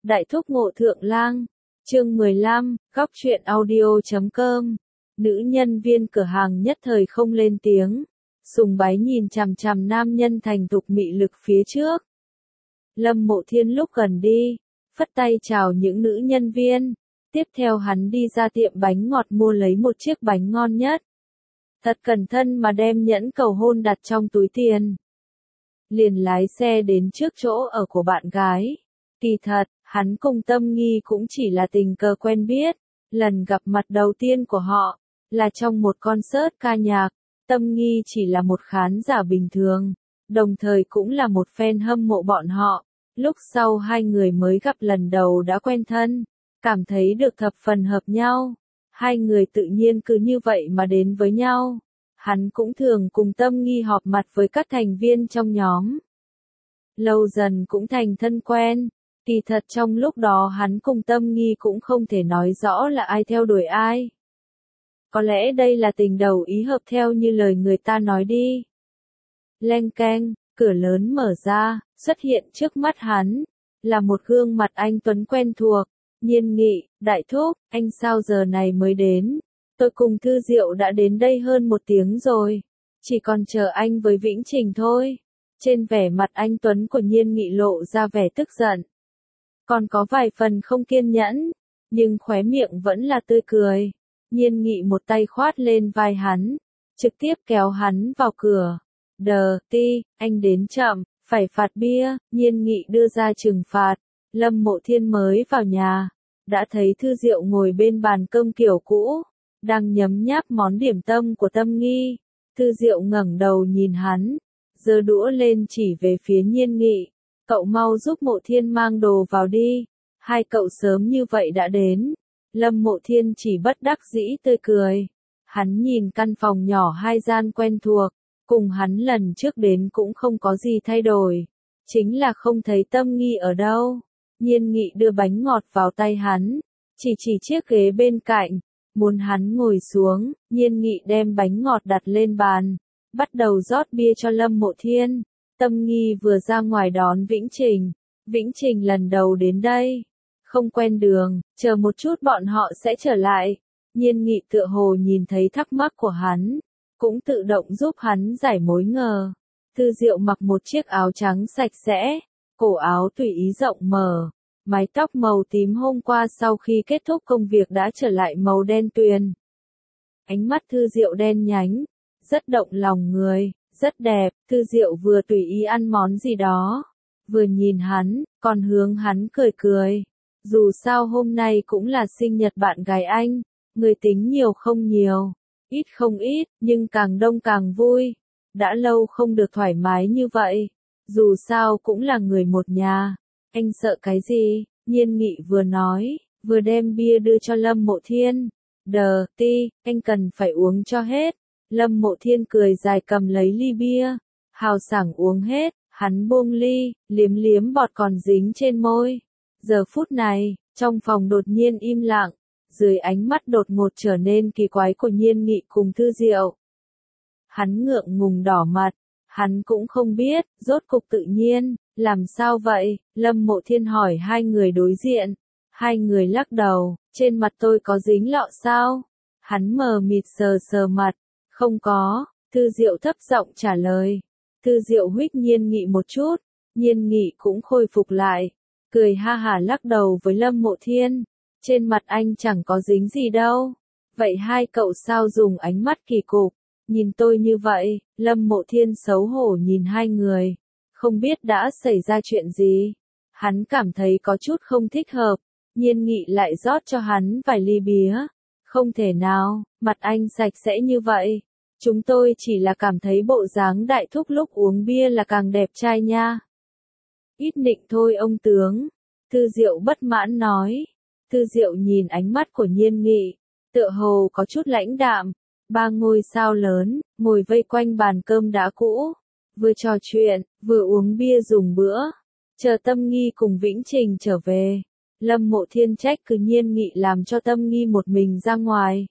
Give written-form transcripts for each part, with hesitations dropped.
Đại thúc ngộ thượng lang, chương 15, góc truyện audio.com. Nữ nhân viên cửa hàng nhất thời không lên tiếng, sùng bái nhìn chằm chằm nam nhân thành thục mị lực phía trước. Lâm Mộ Thiên lúc gần đi, phất tay chào những nữ nhân viên, tiếp theo hắn đi ra tiệm bánh ngọt mua lấy một chiếc bánh ngon nhất. Thật cẩn thận mà đem nhẫn cầu hôn đặt trong túi tiền. Liền lái xe đến trước chỗ ở của bạn gái. Kỳ thật, hắn cùng Tâm Nghi cũng chỉ là tình cờ quen biết, lần gặp mặt đầu tiên của họ, là trong một concert ca nhạc. Tâm Nghi chỉ là một khán giả bình thường, đồng thời cũng là một fan hâm mộ bọn họ. Lúc sau hai người mới gặp lần đầu đã quen thân, cảm thấy được thập phần hợp nhau. Hai người tự nhiên cứ như vậy mà đến với nhau. Hắn cũng thường cùng Tâm Nghi họp mặt với các thành viên trong nhóm. Lâu dần cũng thành thân quen. Kỳ thật trong lúc đó hắn cùng Tâm Nghi cũng không thể nói rõ là ai theo đuổi ai. Có lẽ đây là tình đầu ý hợp theo như lời người ta nói đi. Leng keng, cửa lớn mở ra, xuất hiện trước mắt hắn, là một gương mặt anh tuấn quen thuộc. Nhiên Nghị, đại thúc, anh sao giờ này mới đến? Tôi cùng Thư Diệu đã đến đây hơn 1 tiếng rồi, chỉ còn chờ anh với Vĩnh Trình thôi. Trên vẻ mặt anh tuấn của Nhiên Nghị lộ ra vẻ tức giận. Còn có vài phần không kiên nhẫn, nhưng khóe miệng vẫn là tươi cười. Nhiên Nghị một tay khoát lên vai hắn, trực tiếp kéo hắn vào cửa. Đờ, ti, anh đến chậm, phải phạt bia. Nhiên Nghị đưa ra trừng phạt. Lâm Mộ Thiên mới vào nhà, đã thấy Thư Diệu ngồi bên bàn cơm kiểu cũ, đang nhấm nháp món điểm tâm của Tâm Nghi. Thư Diệu ngẩng đầu nhìn hắn, giơ đũa lên chỉ về phía Nhiên Nghị. Cậu mau giúp Mộ Thiên mang đồ vào đi. Hai cậu sớm như vậy đã đến. Lâm Mộ Thiên chỉ bất đắc dĩ tươi cười. Hắn nhìn căn phòng nhỏ 2 gian quen thuộc, cùng hắn lần trước đến cũng không có gì thay đổi. Chính là không thấy Tâm Nghi ở đâu. Nhiên Nghị đưa bánh ngọt vào tay hắn, chỉ chiếc ghế bên cạnh, muốn hắn ngồi xuống. Nhiên Nghị đem bánh ngọt đặt lên bàn, bắt đầu rót bia cho Lâm Mộ Thiên. Tâm Nghi vừa ra ngoài đón Vĩnh Trình. Vĩnh Trình lần đầu đến đây, không quen đường, chờ một chút bọn họ sẽ trở lại. Nhiên Nghị tựa hồ nhìn thấy thắc mắc của hắn, cũng tự động giúp hắn giải mối ngờ. Thư Diệu mặc một chiếc áo trắng sạch sẽ, cổ áo tùy ý rộng mở, mái tóc màu tím hôm qua sau khi kết thúc công việc đã trở lại màu đen tuyền. Ánh mắt Thư Diệu đen nhánh, rất động lòng người, rất đẹp. Thư Diệu vừa tùy ý ăn món gì đó, vừa nhìn hắn, còn hướng hắn cười cười. Dù sao hôm nay cũng là sinh nhật bạn gái anh, người tính nhiều không nhiều, ít không ít, nhưng càng đông càng vui. Đã lâu không được thoải mái như vậy. Dù sao cũng là người một nhà. Anh sợ cái gì? Nhiên Nghị vừa nói, vừa đem bia đưa cho Lâm Mộ Thiên. Đờ, ti, anh cần phải uống cho hết. Lâm Mộ Thiên cười dài cầm lấy ly bia, hào sảng uống hết. Hắn buông ly, liếm liếm bọt còn dính trên môi. Giờ phút này, trong phòng đột nhiên im lặng, dưới ánh mắt đột ngột trở nên kỳ quái của Nhiên Nghị cùng Thư Diệu. Hắn ngượng ngùng đỏ mặt, hắn cũng không biết, rốt cục tự nhiên, làm sao vậy? Lâm Mộ Thiên hỏi hai người đối diện. Hai người lắc đầu, trên mặt tôi có dính lọ sao? Hắn mờ mịt sờ sờ mặt, không có. Thư Diệu thấp giọng trả lời. Thư Diệu huých Nhiên Nghị một chút, Nhiên Nghị cũng khôi phục lại, cười ha hả lắc đầu với Lâm Mộ Thiên. Trên mặt anh chẳng có dính gì đâu. Vậy hai cậu sao dùng ánh mắt kỳ cục nhìn tôi như vậy? Lâm Mộ Thiên xấu hổ nhìn hai người, không biết đã xảy ra chuyện gì. Hắn cảm thấy có chút không thích hợp. Nhiên Nghị lại rót cho hắn vài ly bia. Không thể nào, mặt anh sạch sẽ như vậy. Chúng tôi chỉ là cảm thấy bộ dáng đại thúc lúc uống bia là càng đẹp trai nha. Ít nịnh thôi ông tướng. Thư Diệu bất mãn nói. Thư Diệu nhìn ánh mắt của Nhiên Nghị, tựa hồ có chút lãnh đạm. 3 ngôi sao lớn, ngồi vây quanh bàn cơm đá cũ, vừa trò chuyện, vừa uống bia dùng bữa, chờ Tâm Nghi cùng Vĩnh Trình trở về. Lâm Mộ Thiên trách cứ Nhiên Nghị làm cho Tâm Nghi một mình ra ngoài.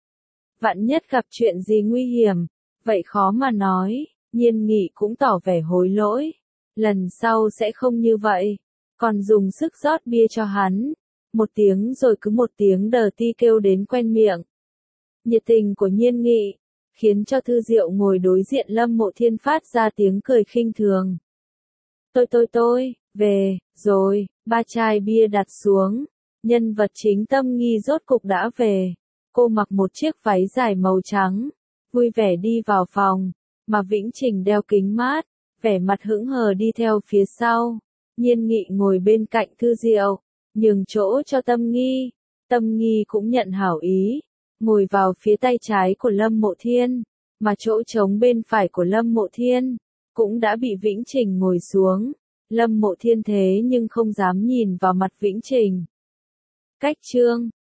Vạn nhất gặp chuyện gì nguy hiểm, vậy khó mà nói. Nhiên Nghị cũng tỏ vẻ hối lỗi, lần sau sẽ không như vậy. còn dùng sức rót bia cho hắn. Một tiếng rồi cứ một tiếng đờ ti kêu đến quen miệng. Nhiệt tình của Nhiên Nghị, khiến cho Thư Diệu ngồi đối diện Lâm Mộ Thiên phát ra tiếng cười khinh thường. Tôi, về, rồi, ba chai bia đặt xuống. Nhân vật chính Tâm Nghi rốt cục đã về. Cô mặc một chiếc váy dài màu trắng, vui vẻ đi vào phòng, mà Vĩnh Trình đeo kính mát, vẻ mặt hững hờ đi theo phía sau. Nhiên Nghị ngồi bên cạnh Thư Diệu, nhường chỗ cho Tâm Nghi. Tâm Nghi cũng nhận hảo ý, ngồi vào phía tay trái của Lâm Mộ Thiên, mà chỗ trống bên phải của Lâm Mộ Thiên cũng đã bị Vĩnh Trình ngồi xuống. Lâm Mộ Thiên thế nhưng không dám nhìn vào mặt Vĩnh Trình. Cách chương